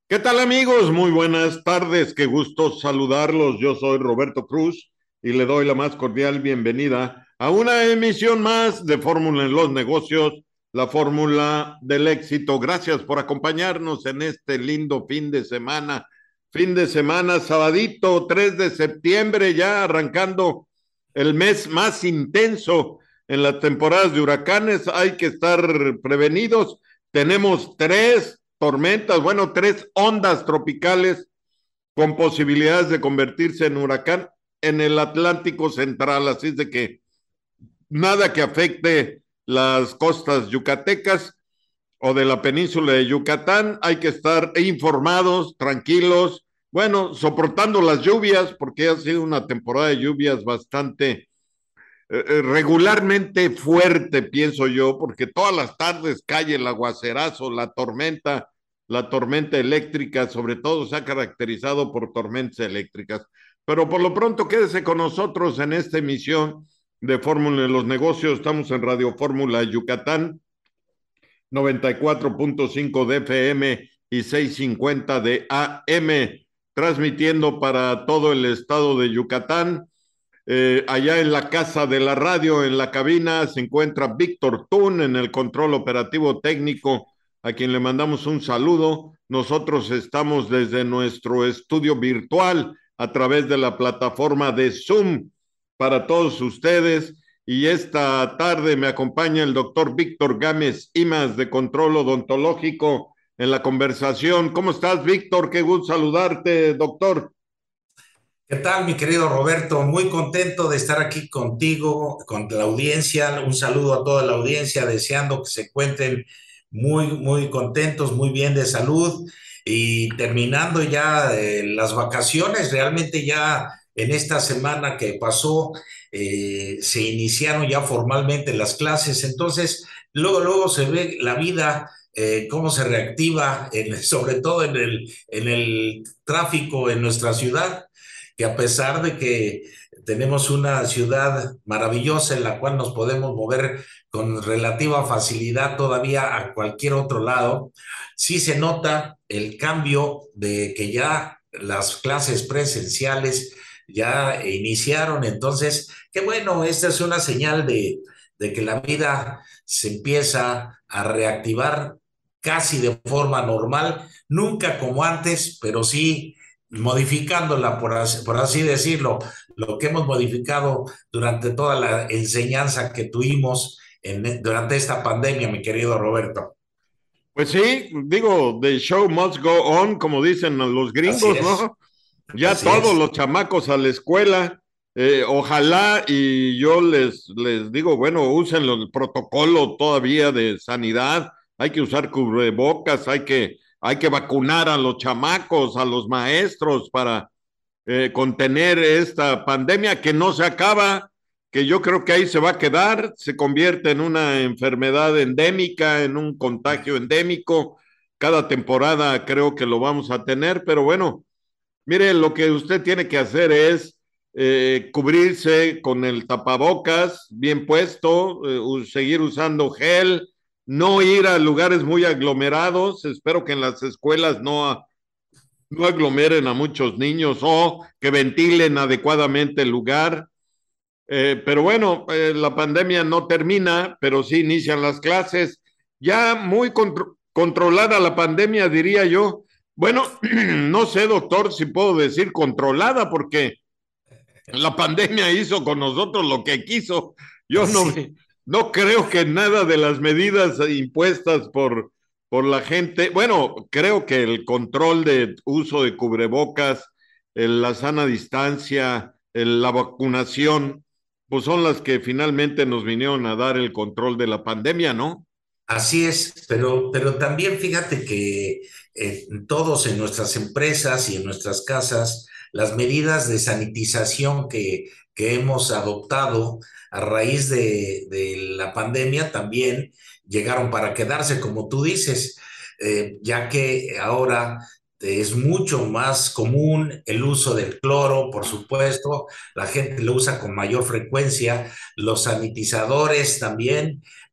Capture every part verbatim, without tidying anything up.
¿Qué tal amigos? Muy buenas tardes, qué gusto saludarlos. Yo soy Roberto Cruz y le doy la más cordial bienvenida a una emisión más de Fórmula en los Negocios, la fórmula del éxito. Gracias por acompañarnos en este lindo fin de semana. Fin de semana, sabadito, tres de septiembre, ya arrancando el mes más intenso en las temporadas de huracanes. Hay que estar prevenidos. Tenemos tres tormentas, bueno, tres ondas tropicales con posibilidades de convertirse en huracán en el Atlántico Central, así es de que nada que afecte las costas yucatecas o de la península de Yucatán. Hay que estar informados, tranquilos, bueno, soportando las lluvias, porque ha sido una temporada de lluvias bastante eh, eh, regularmente fuerte, pienso yo, porque todas las tardes cae el aguacerazo, la tormenta, la tormenta eléctrica, sobre todo se ha caracterizado por tormentas eléctricas. Pero por lo pronto quédese con nosotros en esta emisión de Fórmula de los Negocios. Estamos en Radio Fórmula Yucatán, noventa y cuatro punto cinco de F M y seiscientos cincuenta de A M, transmitiendo para todo el estado de Yucatán. Eh, allá en la casa de la radio, en la cabina, se encuentra Víctor Tun en el control operativo técnico, a quien le mandamos un saludo. Nosotros estamos desde nuestro estudio virtual a través de la plataforma de Zoom para todos ustedes. Y esta tarde me acompaña el doctor Víctor Gámez Imas de Control Odontológico en la conversación. ¿Cómo estás, Víctor? Qué gusto saludarte, doctor. ¿Qué tal, mi querido Roberto? Muy contento de estar aquí contigo, con la audiencia. Un saludo a toda la audiencia, deseando que se encuentren muy, muy contentos, muy bien de salud y terminando ya eh, las vacaciones. Realmente ya en esta semana que pasó eh, se iniciaron ya formalmente las clases. Entonces, luego, luego se ve la vida. Eh, cómo se reactiva, en- sobre todo en el, en el tráfico en nuestra ciudad, que a pesar de que tenemos una ciudad maravillosa en la cual nos podemos mover con relativa facilidad todavía a cualquier otro lado, sí se nota el cambio de que ya las clases presenciales ya iniciaron. Entonces, qué bueno, esta es una señal de, de que la vida se empieza a reactivar casi de forma normal, nunca como antes, pero sí modificándola, por así, por así decirlo, lo que hemos modificado durante toda la enseñanza que tuvimos en, durante esta pandemia, mi querido Roberto. Pues sí, digo, the show must go on, como dicen los Así gringos, es, ¿no? Ya así todos es. los chamacos a la escuela, eh, ojalá y yo les, les digo, bueno, usen el protocolo todavía de sanidad, hay que usar cubrebocas, hay que, hay que vacunar a los chamacos, a los maestros para eh, contener esta pandemia que no se acaba, que yo creo que ahí se va a quedar, se convierte en una enfermedad endémica, en un contagio endémico. Cada temporada creo que lo vamos a tener, pero bueno, mire, lo que usted tiene que hacer es eh, cubrirse con el tapabocas bien puesto, eh, seguir usando gel, no ir a lugares muy aglomerados. Espero que en las escuelas no no aglomeren a muchos niños o que ventilen adecuadamente el lugar. Eh, pero bueno, eh, la pandemia no termina, pero sí inician las clases. Ya muy contro controlada la pandemia, diría yo. Bueno, no sé, doctor, si puedo decir controlada, porque la pandemia hizo con nosotros lo que quiso. Yo no, Sí, no creo que nada de las medidas impuestas por, por la gente, bueno, creo que el control de uso de cubrebocas, el, la sana distancia, el, la vacunación, pues son las que finalmente nos vinieron a dar el control de la pandemia, ¿no? así es, pero, pero también fíjate que eh, todos en nuestras empresas y en nuestras casas, las medidas de sanitización que, que hemos adoptado a raíz de, de la pandemia también llegaron para quedarse, como tú dices, eh, ya que ahora es mucho más común el uso del cloro, por supuesto, la gente lo usa con mayor frecuencia, los sanitizadores también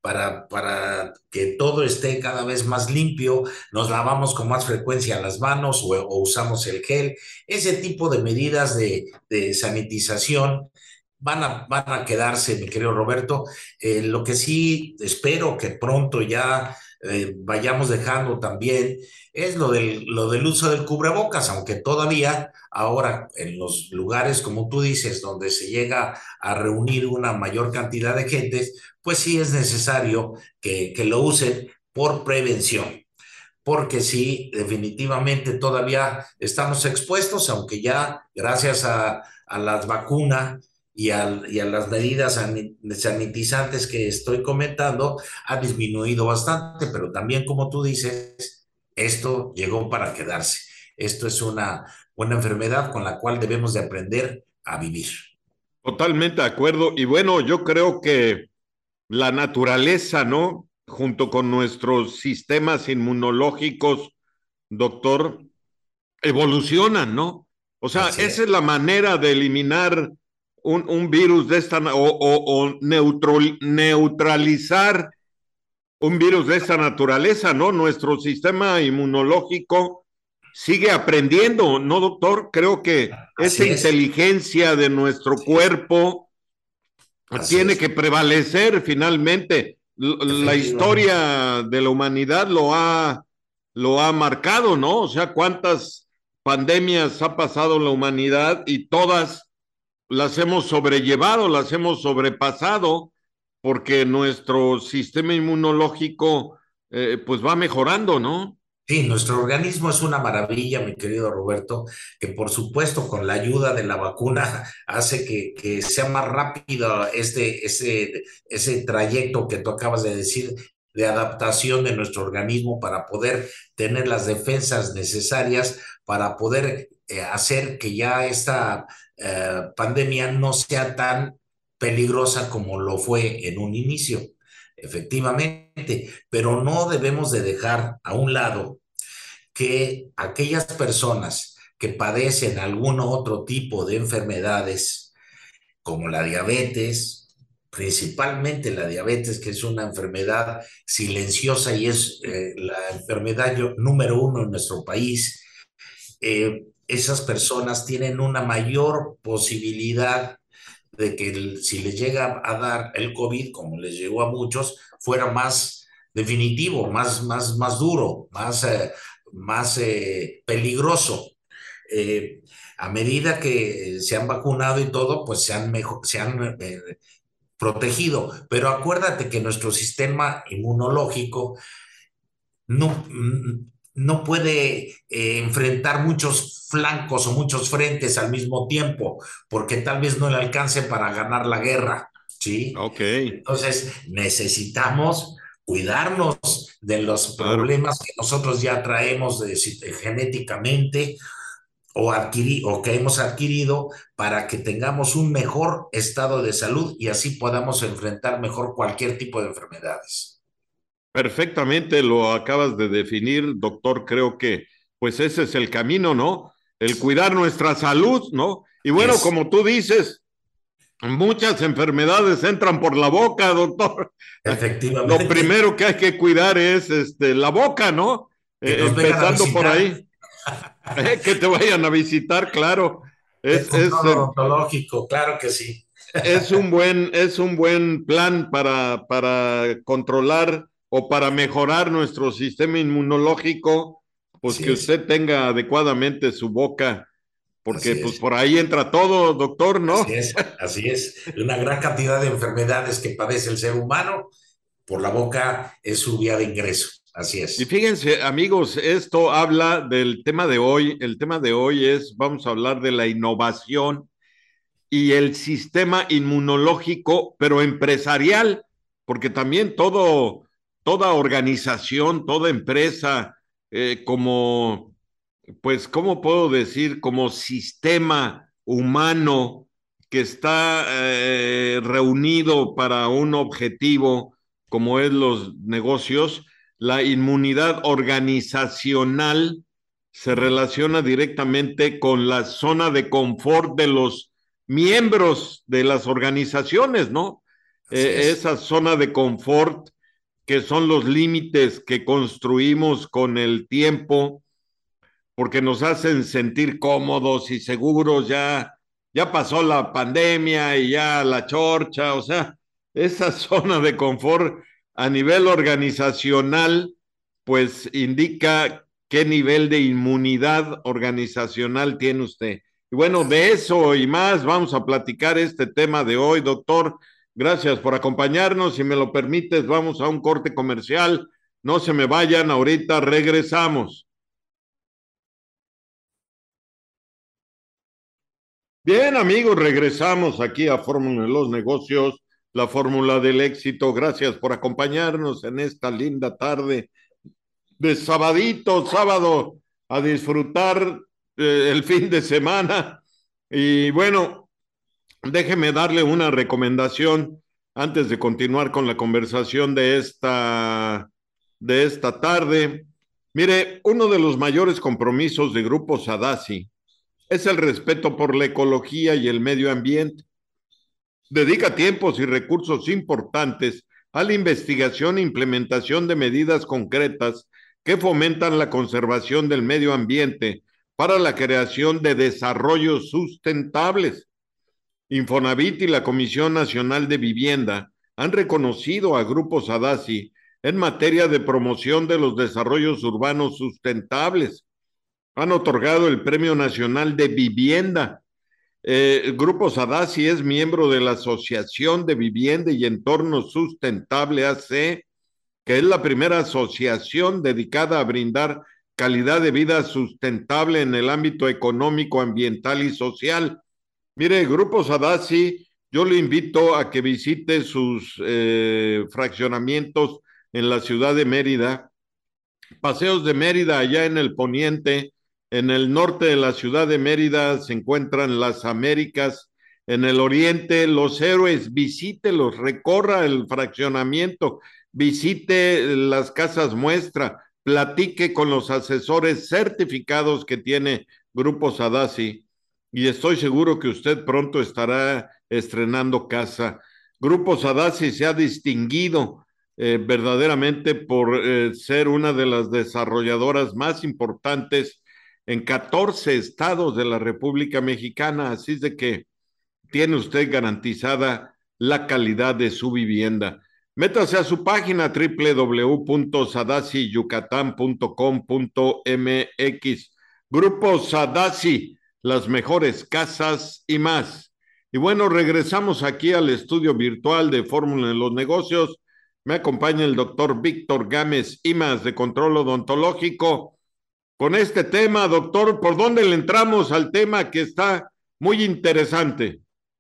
para, para que todo esté cada vez más limpio, nos lavamos con más frecuencia las manos o, o usamos el gel, ese tipo de medidas de, de sanitización van a, van a quedarse, mi querido Roberto. Eh, lo que sí espero que pronto ya eh, vayamos dejando también es lo del, lo del uso del cubrebocas, aunque todavía ahora en los lugares, como tú dices, donde se llega a reunir una mayor cantidad de gente, pues sí es necesario que, que lo usen por prevención, porque sí, definitivamente todavía estamos expuestos, aunque ya gracias a, a las vacunas y a, y a las medidas sanitizantes que estoy comentando, ha disminuido bastante, pero también como tú dices, esto llegó para quedarse. Esto es una, una enfermedad con la cual debemos de aprender a vivir. Totalmente de acuerdo. Y bueno, yo creo que la naturaleza, ¿no? Junto con nuestros sistemas inmunológicos, doctor, evolucionan, ¿no? O sea, Así esa es, es la manera de eliminar un, un virus de esta, o, o, o neutro, neutralizar un virus de esta naturaleza, ¿no? Nuestro sistema inmunológico sigue aprendiendo, ¿no, doctor? Creo que esa así es, inteligencia de nuestro así es, cuerpo así tiene es, que prevalecer finalmente. La efectivamente. historia de la humanidad lo ha, lo ha marcado, ¿no? O sea, cuántas pandemias ha pasado la humanidad y todas las hemos sobrellevado, las hemos sobrepasado, porque nuestro sistema inmunológico eh, pues va mejorando, ¿no? Sí, nuestro organismo es una maravilla, mi querido Roberto, que por supuesto con la ayuda de la vacuna hace que, que sea más rápido este, ese, ese trayecto que tú acabas de decir de adaptación de nuestro organismo para poder tener las defensas necesarias para poder eh, hacer que ya esta eh, pandemia no sea tan peligrosa como lo fue en un inicio. Efectivamente, pero no debemos de dejar a un lado que aquellas personas que padecen algún otro tipo de enfermedades, como la diabetes, principalmente la diabetes, que es una enfermedad silenciosa y es eh, la enfermedad número uno en nuestro país, eh, esas personas tienen una mayor posibilidad de que el, si les llega a dar el COVID, como les llegó a muchos, fuera más definitivo, más, más, más duro, más, eh, más eh, peligroso. Eh, a medida que se han vacunado y todo, pues se han, mejor, se han eh, protegido. Pero acuérdate que nuestro sistema inmunológico no, no puede eh, enfrentar muchos flancos o muchos frentes al mismo tiempo, porque tal vez no le alcance para ganar la guerra, ¿sí? Ok, Entonces necesitamos cuidarnos de los claro. problemas que nosotros ya traemos de, de, genéticamente o, adquirí, o que hemos adquirido para que tengamos un mejor estado de salud y así podamos enfrentar mejor cualquier tipo de enfermedades. Perfectamente lo acabas de definir, doctor. Creo que pues ese es el camino, ¿no? El cuidar nuestra salud, ¿no? Y Y bueno, es, como tú dices, muchas enfermedades entran por la boca, doctor. Lo efectivamente, primero que hay que cuidar es este, la boca, ¿no? que Eh, nos vengan a empezando por visitar, ahí, eh, que te vayan a visitar, claro. el Es, es, control eh, odontológico, claro que sí. es un buen, es un buen plan para, para controlar o para mejorar nuestro sistema inmunológico, pues Así que es, usted tenga adecuadamente su boca, porque así pues es, por ahí entra todo, doctor, así ¿no? es, así es. Una gran cantidad de enfermedades que padece el ser humano, por la boca es su vía de ingreso, así Y es. fíjense, amigos, esto habla del tema de hoy. El tema de hoy es, vamos a hablar de la innovación y el sistema inmunológico, pero empresarial, porque también todo, toda organización, toda empresa, eh, como, pues, ¿cómo puedo decir? Como sistema humano que está eh, reunido para un objetivo, como es los negocios, la inmunidad organizacional se Bien, relaciona directamente con la zona de confort de los miembros de las organizaciones, ¿no? así Eh, es. esa zona de confort que son los límites que construimos con el tiempo, porque nos hacen sentir cómodos y seguros. Ya, ya pasó la pandemia y ya la chorcha, o sea, esa zona de confort a nivel organizacional, pues indica qué nivel de inmunidad organizacional tiene usted. Y bueno, de eso y más vamos a platicar este tema de hoy, doctor. Gracias por acompañarnos. Si me lo permites, vamos a un corte comercial. No se me vayan, ahorita regresamos. Bien, amigos, regresamos aquí a Fórmula de los Negocios, la fórmula del éxito. Gracias por acompañarnos en esta linda tarde de sabadito, sábado, a disfrutar eh, el fin de semana. Y bueno, déjeme darle una recomendación antes de continuar con la conversación de esta, de esta tarde. Mire, uno de los mayores compromisos de Grupo Sadasi es el respeto por la ecología y el medio ambiente. Dedica tiempos y recursos importantes a la investigación e implementación de medidas concretas que fomentan la conservación del medio ambiente para la creación de desarrollos sustentables. Infonavit y la Comisión Nacional de Vivienda han reconocido a Grupo Sadasi en materia de promoción de los desarrollos urbanos sustentables. Han otorgado el Premio Nacional de Vivienda. Eh, Grupo Sadasi es miembro de la Asociación de Vivienda y Entorno Sustentable A C, que es la primera asociación dedicada a brindar calidad de vida sustentable en el ámbito económico, ambiental y social. Mire, Grupo Sadasi, yo le invito a que visite sus eh, fraccionamientos en la ciudad de Mérida, Paseos de Mérida, allá en el poniente. En el norte de la ciudad de Mérida se encuentran las Américas. En el oriente, Los Héroes. Visítelos, recorra el fraccionamiento, visite las casas muestra, platique con los asesores certificados que tiene Grupo Sadasi y estoy seguro que usted pronto estará estrenando casa. Grupo Sadasi se ha distinguido eh, verdaderamente por eh, ser una de las desarrolladoras más importantes en catorce estados de la República Mexicana, así es de que tiene usted garantizada la calidad de su vivienda. Métase a su página doble u doble u doble u punto sadasi yucatán punto com punto m x. Grupo Sadasi, las mejores casas y más. Y bueno, regresamos aquí al estudio virtual de Fórmula en los Negocios. Me acompaña el doctor Víctor Gámez Imas de Control Odontológico. Con este tema, doctor, ¿por dónde le entramos al tema que está muy interesante?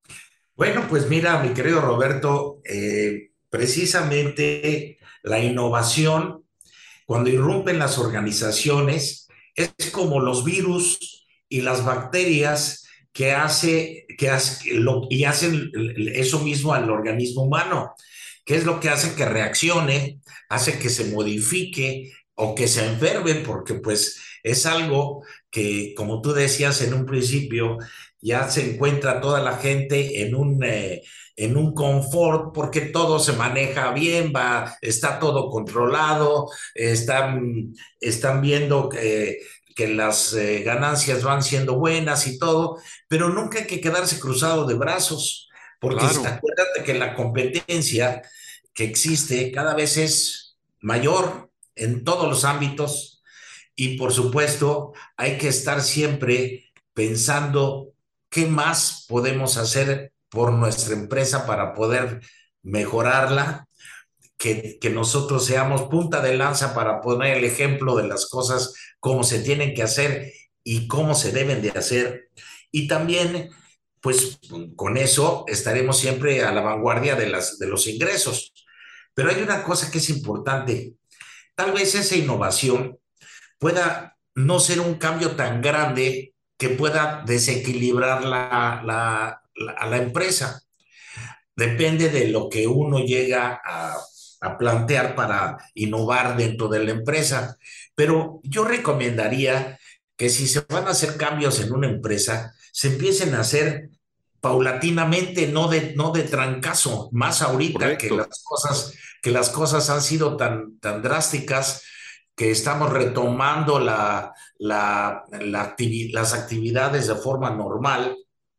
Bueno, pues mira, mi querido Roberto, eh, precisamente la innovación, cuando irrumpen las organizaciones, es como los virus y las bacterias que hace, que hace, lo, y hacen eso mismo al organismo humano. ¿Qué es lo que hace que reaccione, hace que se modifique o que se enfermen? Porque pues es algo que, como tú decías en un principio, ya se encuentra toda la gente en un, eh, en un confort porque todo se maneja bien, va, está todo controlado, están, están viendo que, que las eh, ganancias van siendo buenas y todo, pero nunca hay que quedarse cruzado de brazos, porque Claro. acuérdate que la competencia que existe cada vez es mayor en todos los ámbitos y por supuesto hay que estar siempre pensando qué más podemos hacer por nuestra empresa para poder mejorarla, que, que nosotros seamos punta de lanza para poner el ejemplo de las cosas como se tienen que hacer y cómo se deben de hacer. Y también, pues con eso estaremos siempre a la vanguardia de, las, de los ingresos. Pero hay una cosa que es importante. Tal vez esa innovación pueda no ser un cambio tan grande que pueda desequilibrar la, la, la, a la empresa. Depende de lo que uno llega a, a plantear para innovar dentro de la empresa. Pero yo recomendaría que si se van a hacer cambios en una empresa, se empiecen a hacer paulatinamente, no de, no de trancazo, más ahorita que Correcto. las cosas, que las cosas han sido tan, tan drásticas que estamos retomando la, la, la activi las actividades de forma normal.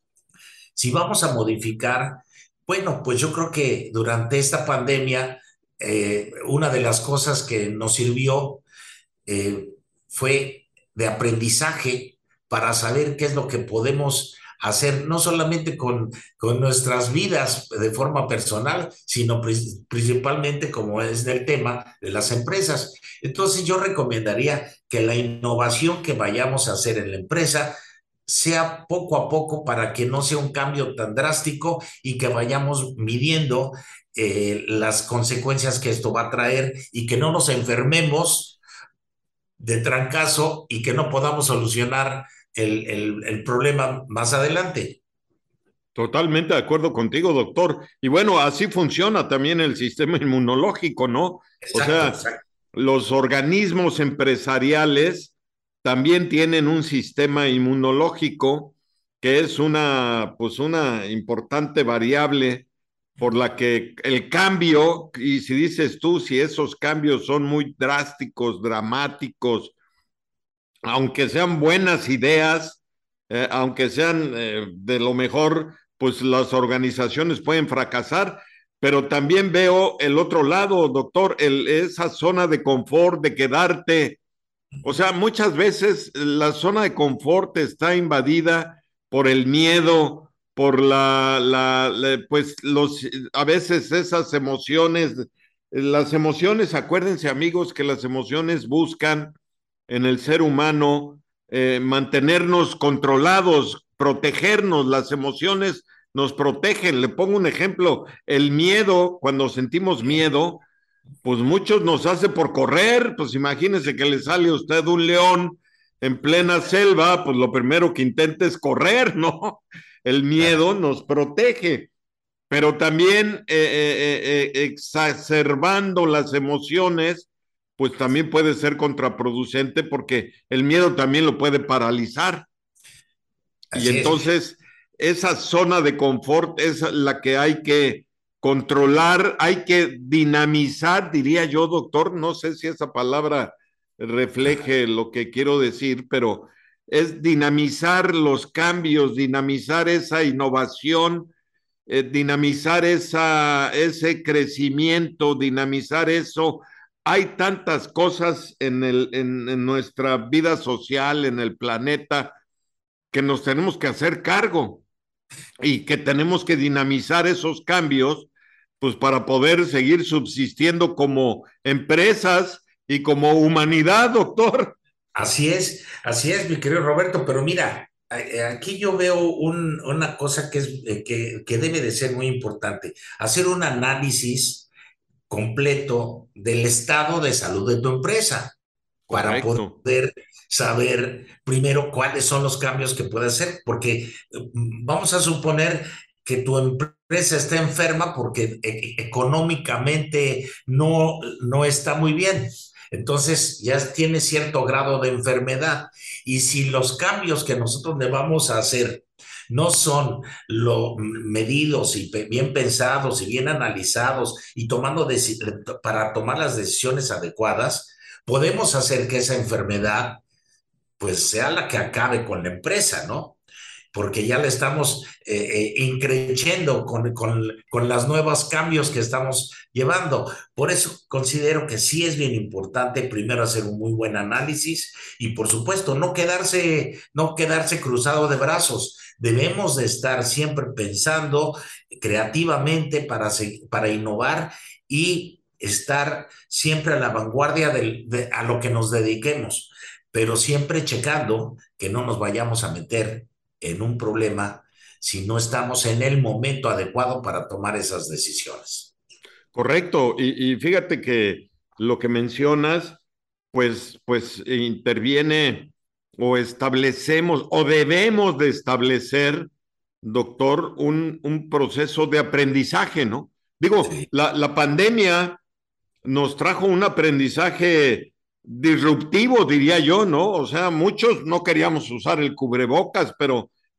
Si vamos a modificar, bueno, pues yo creo que durante esta pandemia, eh, una de las cosas que nos sirvió eh, fue de aprendizaje para saber qué es lo que podemos hacer, no solamente con, con nuestras vidas de forma personal, sino pri- principalmente como es del tema de las empresas. Entonces yo recomendaría que la innovación que vayamos a hacer en la empresa sea poco a poco para que no sea un cambio tan drástico y que vayamos midiendo eh, las consecuencias que esto va a traer y que no nos enfermemos de trancazo y que no podamos solucionar el, el, el problema más adelante. Totalmente de acuerdo contigo, doctor. Y bueno, así funciona también el sistema inmunológico, ¿no? O Exacto, sea, exacto. los organismos empresariales también tienen un sistema inmunológico que es una, pues una importante variable por la que el cambio, y si dices tú, si esos cambios son muy drásticos, dramáticos, aunque sean buenas ideas, eh, aunque sean eh, de lo mejor, pues las organizaciones pueden fracasar, pero también veo el otro lado, doctor, el, esa zona de confort, de quedarte. O sea, muchas veces la zona de confort está invadida por el miedo, por la, la, la pues los, a veces esas emociones, las emociones, acuérdense amigos que las emociones buscan en el ser humano eh, mantenernos controlados, protegernos, las emociones nos protegen. Le pongo un ejemplo, el miedo, cuando sentimos miedo, pues muchos nos hace por correr, pues imagínense que le sale a usted un león en plena selva, pues lo primero que intenta es correr, ¿no? El miedo nos protege, pero también eh, eh, eh, exacerbando las emociones, pues también puede ser contraproducente porque el miedo también lo puede paralizar. Y Así es. entonces esa zona de confort es la que hay que controlar, hay que dinamizar, diría yo, doctor. No sé si esa palabra refleje lo que quiero decir, pero es dinamizar los cambios, dinamizar esa innovación, eh, dinamizar esa, ese crecimiento, dinamizar eso. Hay tantas cosas en, el, en, en nuestra vida social, en el planeta, que nos tenemos que hacer cargo y que tenemos que dinamizar esos cambios, pues para poder seguir subsistiendo como empresas y como humanidad, doctor. Así es, así es, mi querido Roberto, pero mira, eh, aquí yo veo un, una cosa que, es, eh, que, que debe de ser muy importante, hacer un análisis completo del estado de salud de tu empresa para Correcto. poder saber primero cuáles son los cambios que puede hacer, porque mm, vamos a suponer que tu empresa está enferma porque e económicamente no, no está muy bien. Entonces ya tiene cierto grado de enfermedad. Y si los cambios que nosotros le vamos a hacer no son lo medidos y bien pensados y bien analizados y tomando para tomar las decisiones adecuadas, podemos hacer que esa enfermedad pues sea la que acabe con la empresa, ¿no? Porque ya le estamos eh, eh, increyendo con, con, con los nuevos cambios que estamos llevando. Por eso considero que sí es bien importante primero hacer un muy buen análisis y por supuesto no quedarse, no quedarse cruzado de brazos. Debemos de estar siempre pensando creativamente para, para innovar y estar siempre a la vanguardia de, de, a lo que nos dediquemos, pero siempre checando que no nos vayamos a meter en un problema si no estamos en el momento adecuado para tomar esas decisiones. Correcto. Y, y fíjate que lo que mencionas, pues, pues interviene o establecemos o debemos de establecer, doctor, un, un proceso de aprendizaje, ¿no? Digo, Sí, la, la pandemia nos trajo un aprendizaje disruptivo, diría yo, ¿no? O sea, muchos no queríamos usar el cubrebocas, pero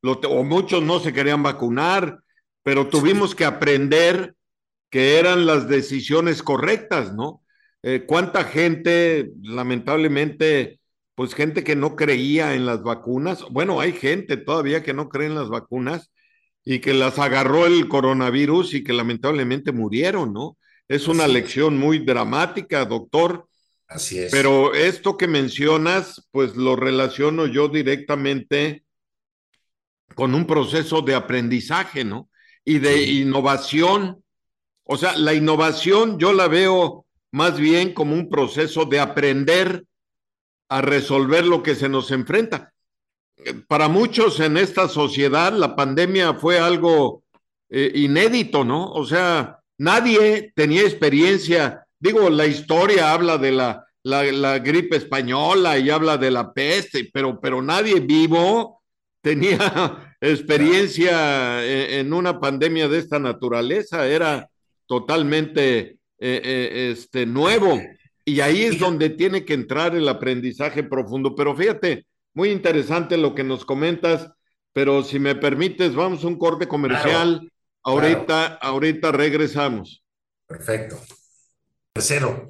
lo, o muchos no se querían vacunar, pero tuvimos que aprender que eran las decisiones correctas, ¿no? Eh, ¿Cuánta gente, lamentablemente, pues gente que no creía en las vacunas? Bueno, hay gente todavía que no cree en las vacunas y que las agarró el coronavirus y que lamentablemente murieron, ¿no? Es una Así es, lección muy dramática, doctor, así es. pero esto que mencionas, pues lo relaciono yo directamente con un proceso de aprendizaje, ¿no? Y de Sí, innovación. O sea, la innovación yo la veo más bien como un proceso de aprender a resolver lo que se nos enfrenta. Para muchos en esta sociedad la pandemia fue algo eh, inédito, ¿no? O sea, nadie tenía experiencia. Digo, la historia habla de la, la, la gripe española y habla de la peste, pero, pero nadie vivo tenía claro. experiencia en, en una pandemia de esta naturaleza. Era totalmente eh, eh, este, nuevo. Y ahí es Fíjate, donde tiene que entrar el aprendizaje profundo. Pero fíjate, muy interesante lo que nos comentas, pero si me permites, vamos a un corte claro, comercial. claro, Ahorita, ahorita regresamos. perfecto. Tercero,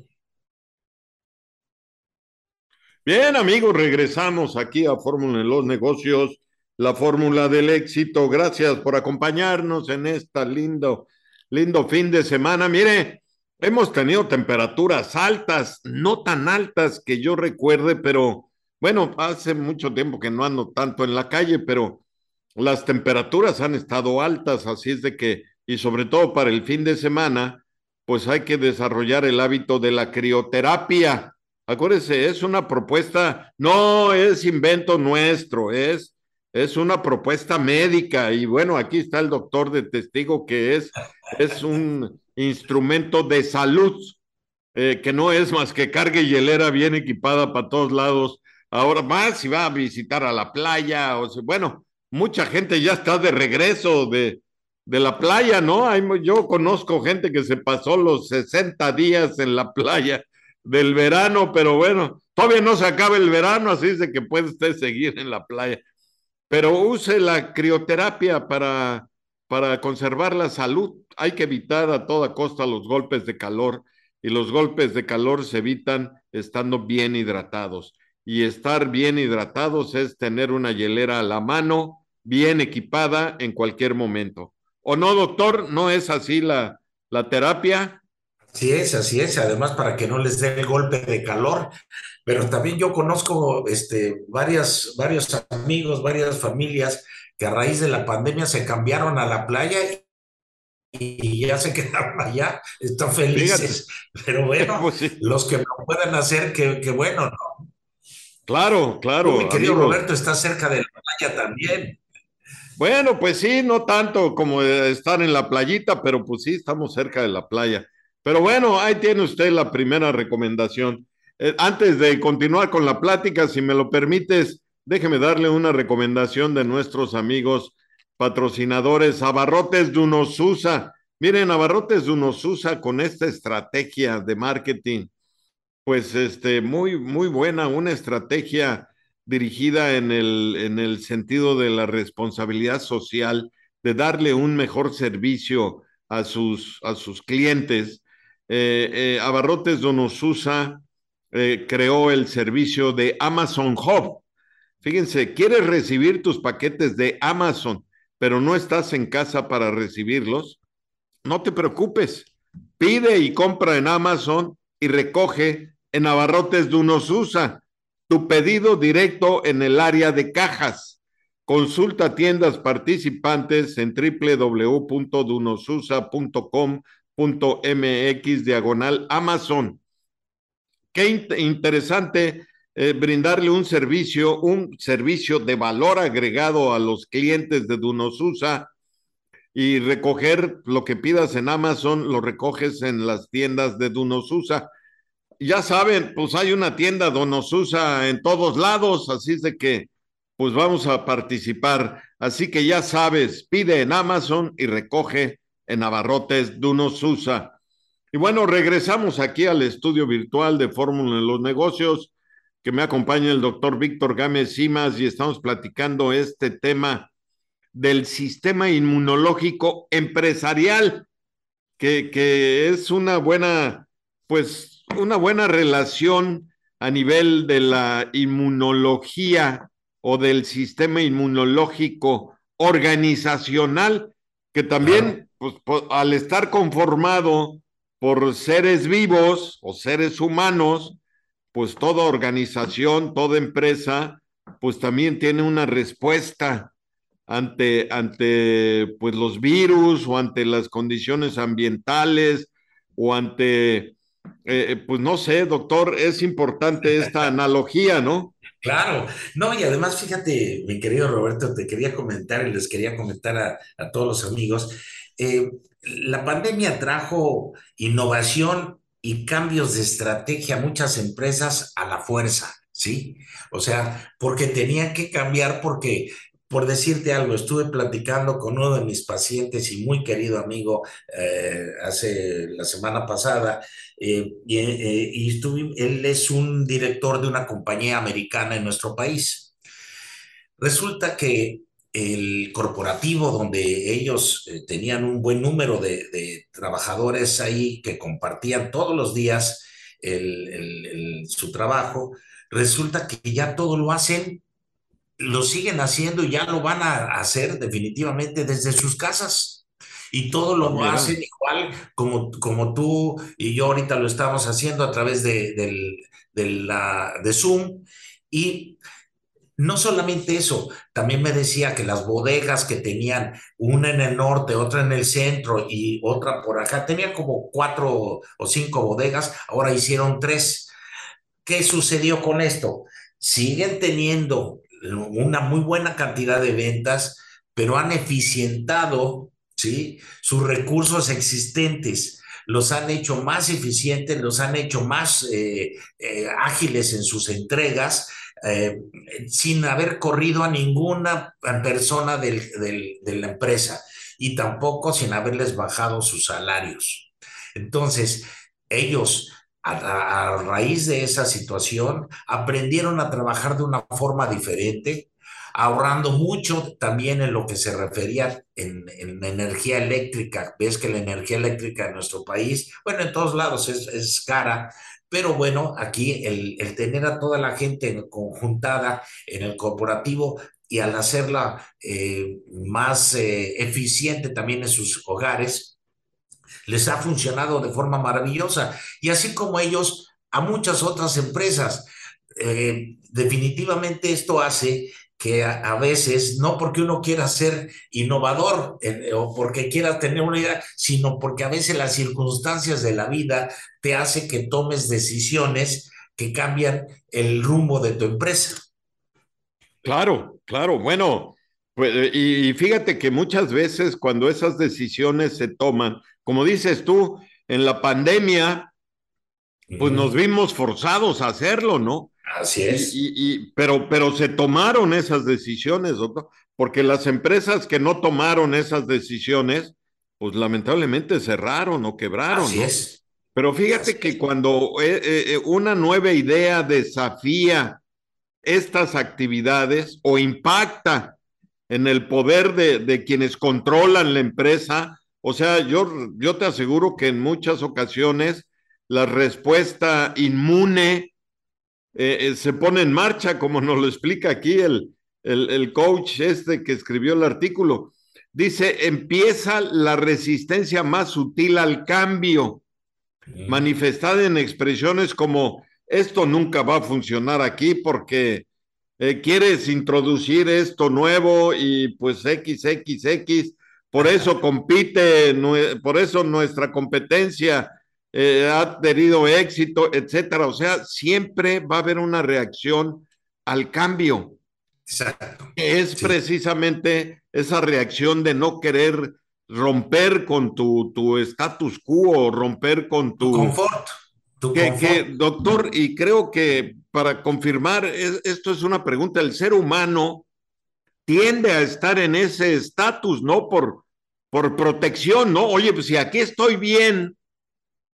Bien, amigos, regresamos aquí a Fórmula en los Negocios, la fórmula del éxito. Gracias por acompañarnos en esta lindo, lindo fin de semana. Mire, hemos tenido temperaturas altas, no tan altas que yo recuerde, pero bueno, hace mucho tiempo que no ando tanto en la calle, pero las temperaturas han estado altas, así es de que, y sobre todo para el fin de semana, pues hay que desarrollar el hábito de la crioterapia. Acuérdese, es una propuesta, no es invento nuestro, es, es una propuesta médica. Y bueno, aquí está el doctor de testigo que es, es un instrumento de salud, eh, que no es más que carga y hielera bien equipada para todos lados. Ahora más si va a visitar a la playa, o si, bueno, mucha gente ya está de regreso de, de la playa, ¿no? Hay, yo conozco gente que se pasó los sesenta días en la playa del verano, pero bueno, todavía no se acaba el verano, así es de que puede usted seguir en la playa. Pero use la crioterapia para, para conservar la salud. Hay que evitar a toda costa los golpes de calor y los golpes de calor se evitan estando bien hidratados. Y estar bien hidratados es tener una hielera a la mano, bien equipada en cualquier momento. ¿O no, doctor? ¿No es así la, la terapia? así es, así es, además para que no les dé el golpe de calor, pero también yo conozco este, varias, varios amigos, varias familias que a raíz de la pandemia se cambiaron a la playa y ya se quedaron allá, están Fíjate, felices, pero bueno, pues sí, los que lo puedan hacer, que, que bueno, ¿no? claro, Tú, mi claro, querido amigos. Roberto, estás cerca de la playa también. Bueno, pues sí, no tanto como estar en la playita, pero pues sí, estamos cerca de la playa. Pero bueno, ahí tiene usted la primera recomendación. Eh, antes de continuar con la plática, si me lo permites, déjeme darle una recomendación de nuestros amigos patrocinadores, Abarrotes Dunosusa. Miren, Abarrotes Dunosusa con esta estrategia de marketing pues este, muy, muy buena, una estrategia dirigida en el, en el sentido de la responsabilidad social, de darle un mejor servicio a sus, a sus clientes. Eh, eh, Abarrotes Donosusa eh, creó el servicio de Amazon Hub. Fíjense, quieres recibir tus paquetes de Amazon, pero no estás en casa para recibirlos. No te preocupes, pide y compra en Amazon y recoge en Abarrotes Dunosusa tu pedido directo en el área de cajas. Consulta tiendas participantes en w w w punto dunosusa punto com punto m x diagonal Amazon. Qué in interesante eh, brindarle un servicio, un servicio de valor agregado a los clientes de Dunosusa y recoger lo que pidas en Amazon, lo recoges en las tiendas de Dunosusa. Ya saben, pues hay una tienda Donosusa en todos lados, así es de que pues vamos a participar. Así que ya sabes, pide en Amazon y recoge en Abarrotes Donosusa. Y bueno, regresamos aquí al estudio virtual de Fórmula en los Negocios, que me acompaña el doctor Víctor Gámez Simas y estamos platicando este tema del sistema inmunológico empresarial, que, que es una buena, pues, una buena relación a nivel de la inmunología o del sistema inmunológico organizacional, que Claro. también, pues, al estar conformado por seres vivos o seres humanos, pues toda organización, toda empresa, pues también tiene una respuesta ante, ante pues los virus o ante las condiciones ambientales o ante, eh, pues no sé, doctor, es importante esta analogía, ¿no? Claro, no, y además fíjate, mi querido Roberto, te quería comentar y les quería comentar a, a todos los amigos, eh, la pandemia trajo innovación y cambios de estrategia a muchas empresas a la fuerza, ¿sí? O sea, porque tenían que cambiar porque, por decirte algo, estuve platicando con uno de mis pacientes y muy querido amigo eh, hace la semana pasada eh, y, eh, y estuve, él es un director de una compañía americana en nuestro país. Resulta que el corporativo donde ellos eh, tenían un buen número de, de, trabajadores ahí que compartían todos los días el, el, el, su trabajo, resulta que ya todo lo hacen, lo siguen haciendo y ya lo van a hacer definitivamente desde sus casas. Y todo Ah, lo mira, hacen igual como, como tú y yo ahorita lo estamos haciendo a través de, de, de, la, de Zoom. Y no solamente eso, también me decía que las bodegas que tenían, una en el norte, otra en el centro y otra por acá, tenían como cuatro o cinco bodegas, ahora hicieron tres. ¿Qué sucedió con esto? Siguen teniendo una muy buena cantidad de ventas, pero han eficientado, ¿sí?, sus recursos existentes, los han hecho más eficientes, los han hecho más eh, eh, ágiles en sus entregas, eh, sin haber corrido a ninguna persona del, del, de la empresa y tampoco sin haberles bajado sus salarios. Entonces, ellos a, a, raíz de esa situación, aprendieron a trabajar de una forma diferente, ahorrando mucho también en lo que se refería en, en energía eléctrica. Ves que la energía eléctrica en nuestro país, bueno, en todos lados es, es cara, pero bueno, aquí el, el, tener a toda la gente conjuntada en el corporativo y al hacerla eh, más eh, eficiente también en sus hogares, les ha funcionado de forma maravillosa. Y así como ellos, a muchas otras empresas. Eh, definitivamente esto hace que a, a, veces, no porque uno quiera ser innovador eh, o porque quiera tener una idea, sino porque a veces las circunstancias de la vida te hace que tomes decisiones que cambian el rumbo de tu empresa. claro, claro, bueno, pues, y, y fíjate que muchas veces cuando esas decisiones se toman, como dices tú, en la pandemia, Uh pues nos -huh. vimos forzados a hacerlo, ¿no? Así Y, es. y, y, pero, pero se tomaron esas decisiones, doctor, porque las empresas que no tomaron esas decisiones, pues lamentablemente cerraron o quebraron, Así ¿no? es. Pero Así fíjate que es. cuando eh, eh, una nueva idea desafía estas actividades o impacta en el poder de, de quienes controlan la empresa, o sea, yo, yo te aseguro que en muchas ocasiones la respuesta inmune eh, eh, se pone en marcha, como nos lo explica aquí el, el, el coach este que escribió el artículo. Dice, empieza la resistencia más sutil al cambio, Uh -huh. manifestada en expresiones como esto nunca va a funcionar aquí porque eh, quieres introducir esto nuevo y pues equis equis equis, por eso compite, por eso nuestra competencia eh, ha tenido éxito, etcétera. O sea, siempre va a haber una reacción al cambio. Exacto. Es Sí. precisamente esa reacción de no querer romper con tu, tu status quo, romper con Tu tu... confort. Tu Que, que, confort. doctor, y creo que para confirmar, es, esto es una pregunta, el ser humano tiende a estar en ese estatus, ¿no? Por, por protección, ¿no? Oye, pues si aquí estoy bien,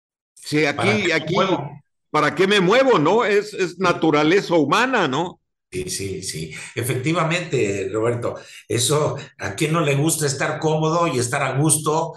si ¿Para qué aquí, me muevo? aquí, ¿para qué me muevo, no? Es, es naturaleza humana, ¿no? Sí, sí, sí. Efectivamente, Roberto, eso a quién no le gusta estar cómodo y estar a gusto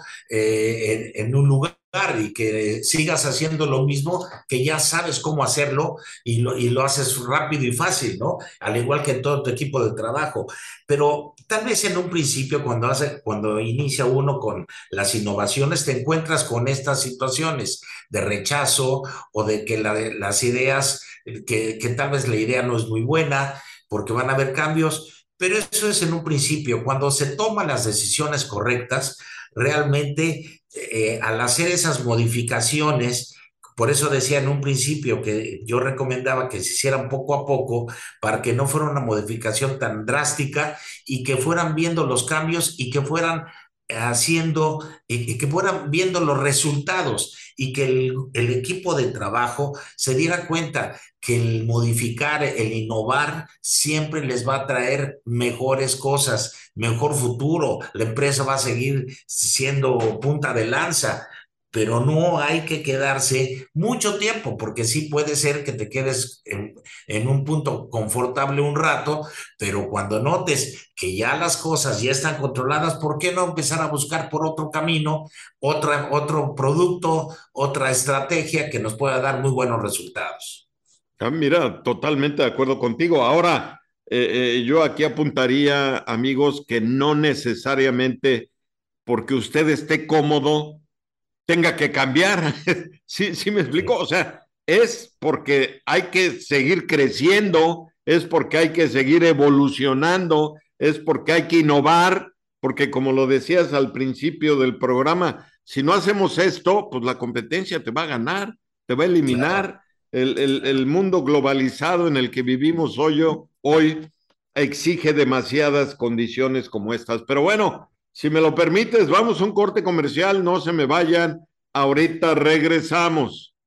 eh, en, en un lugar y que sigas haciendo lo mismo, que ya sabes cómo hacerlo y lo, y lo haces rápido y fácil, ¿no? Al igual que en todo tu equipo de trabajo. Pero tal vez en un principio, cuando hace, cuando inicia uno con las innovaciones, te encuentras con estas situaciones de rechazo o de que la, las ideas que, que tal vez la idea no es muy buena, porque van a haber cambios, pero eso es en un principio. Cuando se toman las decisiones correctas, realmente eh, al hacer esas modificaciones, por eso decía en un principio que yo recomendaba que se hicieran poco a poco para que no fuera una modificación tan drástica y que fueran viendo los cambios y que fueran haciendo y, y que fueran viendo los resultados y que el, el equipo de trabajo se diera cuenta que el modificar, el innovar, siempre les va a traer mejores cosas, mejor futuro. La empresa va a seguir siendo punta de lanza, pero no hay que quedarse mucho tiempo, porque sí puede ser que te quedes en, en un punto confortable un rato, pero cuando notes que ya las cosas ya están controladas, ¿por qué no empezar a buscar por otro camino, otra, otro producto, otra estrategia que nos pueda dar muy buenos resultados? Ah, mira, totalmente de acuerdo contigo. Ahora, eh, eh, yo aquí apuntaría, amigos, que no necesariamente porque usted esté cómodo tenga que cambiar. Sí, sí me explico. Sí, O sea, es porque hay que seguir creciendo, es porque hay que seguir evolucionando, es porque hay que innovar, porque como lo decías al principio del programa, si no hacemos esto, pues la competencia te va a ganar, te va a claro, eliminar. El, el, claro. el mundo globalizado en el que vivimos hoy, hoy exige demasiadas condiciones como estas. Pero bueno, si me lo permites, vamos a un corte comercial, no se me vayan. Ahorita regresamos.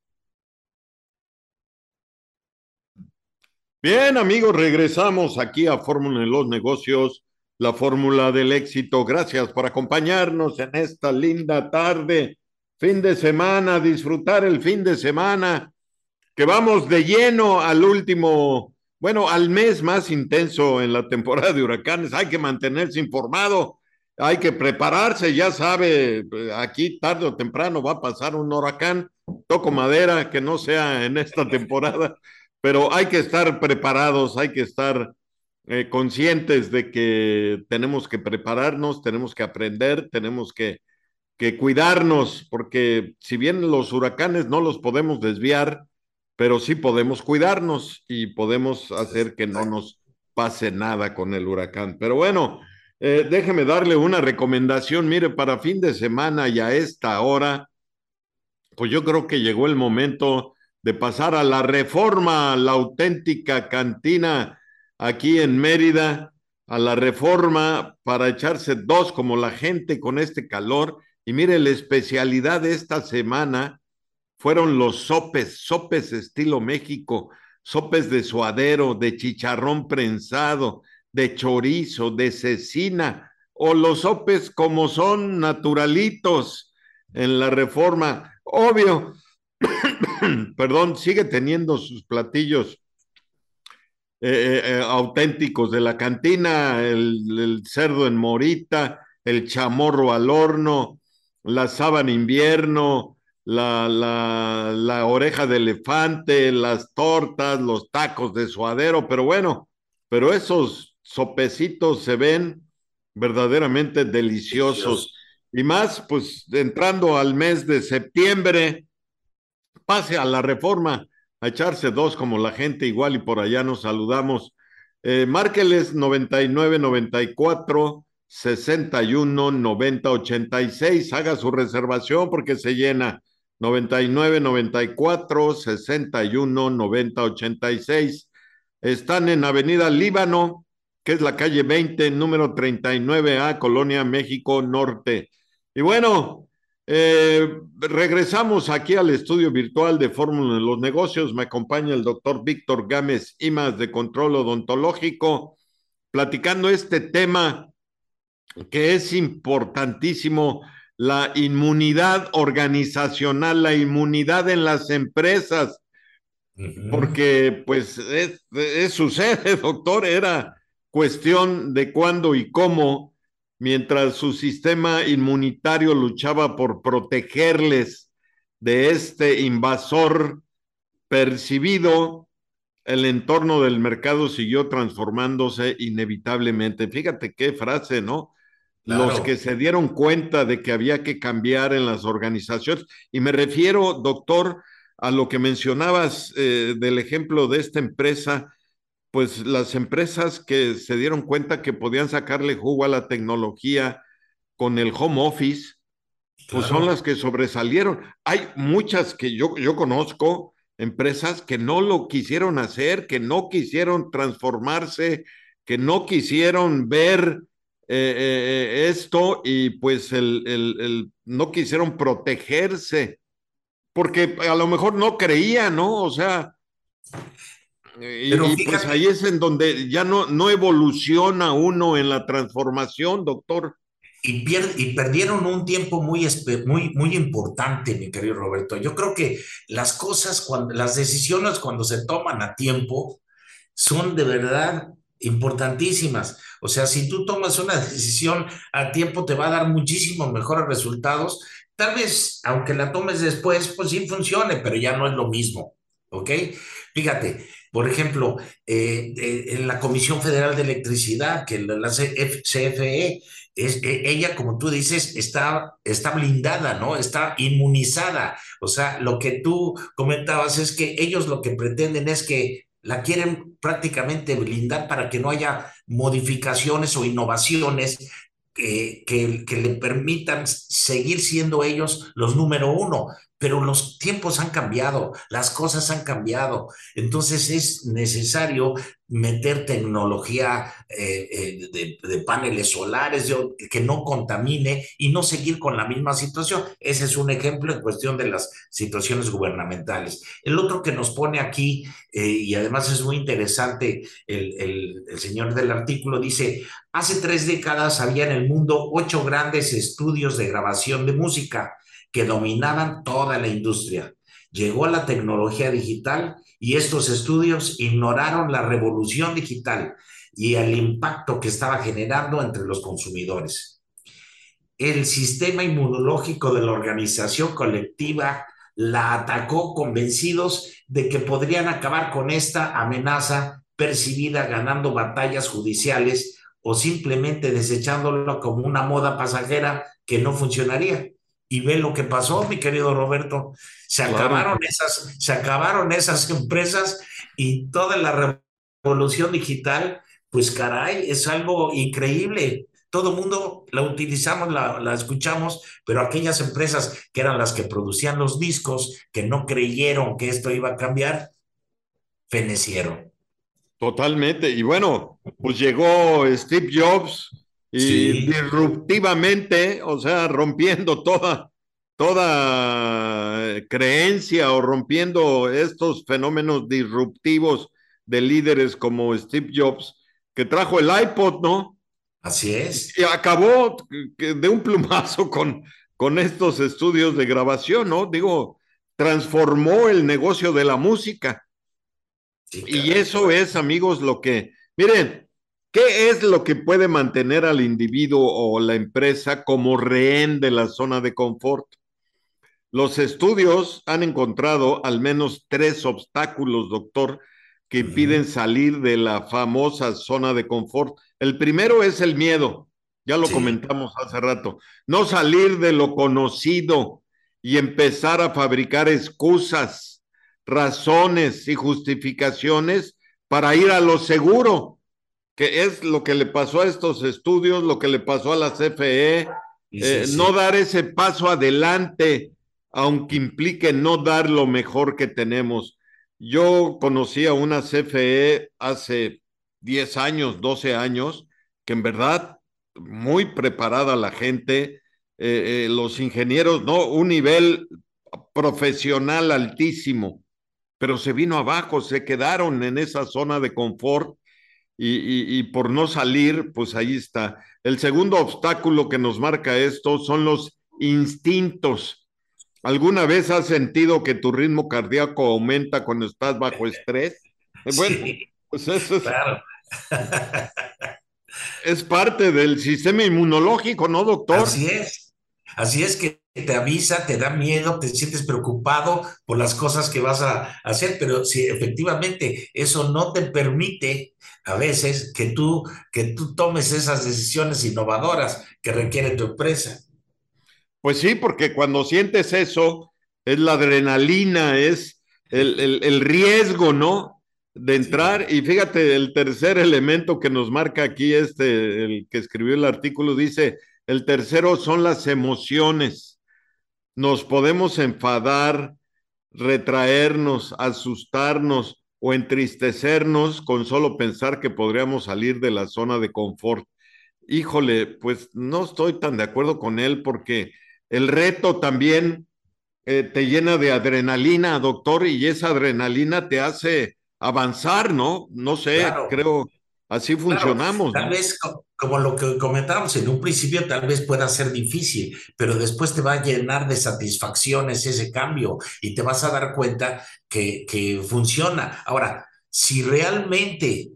Bien, amigos, regresamos aquí a Fórmula en los Negocios, la fórmula del éxito. Gracias por acompañarnos en esta linda tarde, fin de semana, disfrutar el fin de semana, que vamos de lleno al último, bueno, al mes más intenso en la temporada de huracanes. Hay que mantenerse informado, hay que prepararse, ya sabe, aquí tarde o temprano va a pasar un huracán. Toco madera, que no sea en esta temporada, pero hay que estar preparados, hay que estar eh, conscientes de que tenemos que prepararnos, tenemos que aprender, tenemos que, que cuidarnos, porque si bien los huracanes no los podemos desviar, pero sí podemos cuidarnos y podemos hacer que no Exacto. nos pase nada con el huracán. Pero bueno, eh, déjeme darle una recomendación. Mire, para fin de semana y a esta hora, pues yo creo que llegó el momento de pasar a la Reforma, la auténtica cantina aquí en Mérida, a la Reforma para echarse dos como la gente con este calor. Y mire, la especialidad de esta semana fueron los sopes, sopes estilo México, sopes de suadero, de chicharrón prensado, de chorizo, de cecina, o los sopes como son naturalitos en la Reforma. Obvio, perdón, sigue teniendo sus platillos eh, eh, auténticos de la cantina, el, el cerdo en morita, el chamorro al horno, la sábana invierno, la, la, la oreja de elefante, las tortas, los tacos de suadero, pero bueno, pero esos sopecitos se ven verdaderamente Delicioso. deliciosos. Y más, pues entrando al mes de septiembre, pase a la Reforma a echarse dos como la gente igual y por allá nos saludamos. Eh, márqueles noventa y nueve noventa y cuatro sesenta y uno noventa ochenta y seis. Haga su reservación porque se llena. noventa y nueve noventa y cuatro sesenta y uno noventa ochenta y seis. Están en Avenida Líbano, que es la calle veinte, número treinta y nueve A, Colonia México Norte. Y bueno, eh, regresamos aquí al estudio virtual de Fórmula en los Negocios. Me acompaña el doctor Víctor Gámez Imas de Control Odontológico, platicando este tema que es importantísimo, la inmunidad organizacional, la inmunidad en las empresas. Ujú. porque pues es, es sucede, doctor, era cuestión de cuándo y cómo, mientras su sistema inmunitario luchaba por protegerles de este invasor percibido, el entorno del mercado siguió transformándose inevitablemente. Fíjate qué frase, ¿no? Los que Claro, se dieron cuenta de que había que cambiar en las organizaciones, y me refiero, doctor, a lo que mencionabas eh, del ejemplo de esta empresa, pues las empresas que se dieron cuenta que podían sacarle jugo a la tecnología con el home office, pues son claro. las que sobresalieron. Hay muchas que yo, yo conozco, empresas que no lo quisieron hacer, que no quisieron transformarse, que no quisieron ver eh, eh, esto y pues el, el, el, no quisieron protegerse, porque a lo mejor no creían, ¿no? O sea, Pero y, y, pues ahí fíjate, es en donde ya no, no evoluciona uno en la transformación, doctor. y, pier- y perdieron un tiempo muy, espe- muy, muy importante, mi querido Roberto. Yo creo que las cosas, cuando, las decisiones cuando se toman a tiempo, son de verdad importantísimas. O sea, si tú tomas una decisión a tiempo, te va a dar muchísimos mejores resultados. Tal vez, aunque la tomes después, pues sí funcione, pero ya no es lo mismo. ¿Ok? Fíjate, por ejemplo, eh, eh, en la Comisión Federal de Electricidad, que la, la C F E, es, eh, ella, como tú dices, está, está blindada, ¿no? Está inmunizada. O sea, lo que tú comentabas es que ellos lo que pretenden es que la quieren prácticamente blindar para que no haya modificaciones o innovaciones que, que, que le permitan seguir siendo ellos los número uno. Pero los tiempos han cambiado, las cosas han cambiado. Entonces es necesario meter tecnología eh, eh, de, de, paneles solares de, que no contamine y no seguir con la misma situación. Ese es un ejemplo en cuestión de las situaciones gubernamentales. El otro que nos pone aquí, eh, y además es muy interesante, el, el, el señor del artículo dice, hace tres décadas había en el mundo ocho grandes estudios de grabación de música que dominaban toda la industria. Llegó la tecnología digital y estos estudios ignoraron la revolución digital y el impacto que estaba generando entre los consumidores. El sistema inmunológico de la organización colectiva la atacó convencidos de que podrían acabar con esta amenaza percibida ganando batallas judiciales o simplemente desechándolo como una moda pasajera que no funcionaría. Y ve lo que pasó, mi querido Roberto. Se Claro. acabaron esas, se acabaron esas empresas y toda la revolución digital, pues caray, es algo increíble. Todo el mundo la utilizamos, la, la, escuchamos, pero aquellas empresas que eran las que producían los discos, que no creyeron que esto iba a cambiar, fenecieron. Totalmente. Y bueno, pues llegó Steve Jobs y Sí, disruptivamente, o sea, rompiendo toda, toda eh, creencia o rompiendo estos fenómenos disruptivos de líderes como Steve Jobs, que trajo el iPod, ¿no? así Y es. acabó de un plumazo con, con estos estudios de grabación, ¿no? Digo, transformó el negocio de la música. Sí, Y caray. eso es, amigos, lo que, miren, ¿qué es lo que puede mantener al individuo o la empresa como rehén de la zona de confort? Los estudios han encontrado al menos tres obstáculos, doctor, que Uh -huh. impiden salir de la famosa zona de confort. El primero es el miedo, ya lo Sí, comentamos hace rato, no salir de lo conocido y empezar a fabricar excusas, razones y justificaciones para ir a lo seguro, que es lo que le pasó a estos estudios, lo que le pasó a la C F E, sí, sí, eh, sí. no dar ese paso adelante, aunque implique no dar lo mejor que tenemos. Yo conocí a una C F E hace diez años, doce años, que en verdad muy preparada la gente, eh, eh, los ingenieros, no, un nivel profesional altísimo, pero se vino abajo, se quedaron en esa zona de confort y, y, y, por no salir, pues ahí está. El segundo obstáculo que nos marca esto son los instintos. ¿Alguna vez has sentido que tu ritmo cardíaco aumenta cuando estás bajo estrés? Eh, Bueno, Sí, pues eso es, claro. es parte del sistema inmunológico, ¿no, doctor? Así es. Así es que te avisa, te da miedo, te sientes preocupado por las cosas que vas a hacer, pero si efectivamente eso no te permite a veces que tú, que tú tomes esas decisiones innovadoras que requiere tu empresa. Pues sí, porque cuando sientes eso, es la adrenalina, es el, el, el riesgo, ¿no? De Sí, entrar. Y fíjate, el tercer elemento que nos marca aquí, este, el que escribió el artículo, dice, el tercero son las emociones. Nos podemos enfadar, retraernos, asustarnos o entristecernos con solo pensar que podríamos salir de la zona de confort. Híjole, pues no estoy tan de acuerdo con él porque el reto también eh, te llena de adrenalina, doctor, y esa adrenalina te hace avanzar, ¿no? No sé, claro. creo, así Claro, funcionamos, tal ¿no? vez co- como lo que comentábamos en un principio, tal vez pueda ser difícil, pero después te va a llenar de satisfacciones ese cambio y te vas a dar cuenta que, que funciona. Ahora, si realmente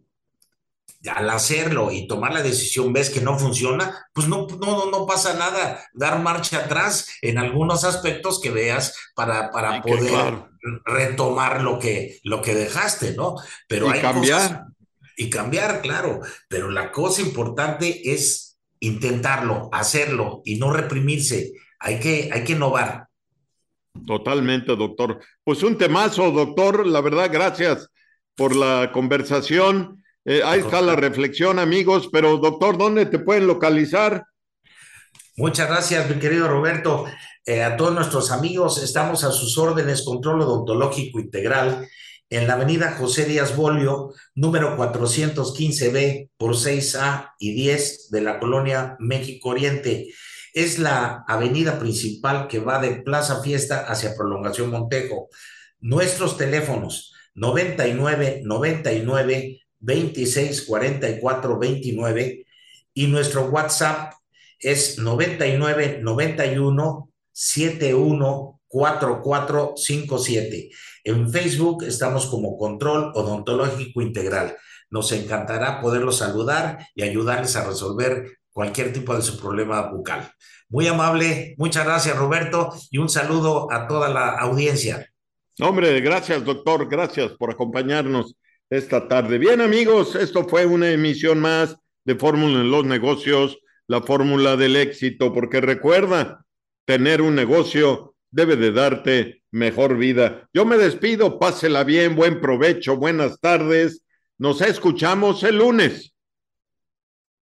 al hacerlo y tomar la decisión ves que no funciona, pues no, no, no pasa nada. Dar marcha atrás en algunos aspectos que veas para, para Y que poder claro, retomar lo que, lo que dejaste, ¿no? Pero y hay cosas cambiar, y cambiar, claro, pero la cosa importante es intentarlo, hacerlo y no reprimirse. Hay que, hay que innovar. totalmente, doctor. Pues un temazo, doctor, la verdad, gracias por la conversación. Eh, ahí Al está la contrario. reflexión, amigos, pero doctor, ¿dónde te pueden localizar? Muchas gracias, mi querido Roberto. Eh, a todos nuestros amigos, estamos a sus órdenes, control odontológico integral, en la avenida José Díaz Bolio, número cuatrocientos quince B por seis A y diez de la colonia México Oriente. Es la avenida principal que va de Plaza Fiesta hacia Prolongación Montejo. Nuestros teléfonos noventa y nueve, noventa y nueve, veintiséis, cuarenta y cuatro, veintinueve y nuestro WhatsApp es noventa y nueve, noventa y uno, setenta y uno, cuarenta y cuatro cincuenta y siete. En Facebook estamos como Control Odontológico Integral. Nos encantará poderlos saludar y ayudarles a resolver cualquier tipo de su problema bucal. Muy amable, muchas gracias Roberto y un saludo a toda la audiencia. Hombre, gracias, doctor, gracias por acompañarnos esta tarde. Bien, amigos, esto fue una emisión más de Fórmula en los Negocios, la fórmula del éxito, porque recuerda, tener un negocio debe de darte mejor vida. Yo me despido, pásela bien, buen provecho, buenas tardes. Nos escuchamos el lunes.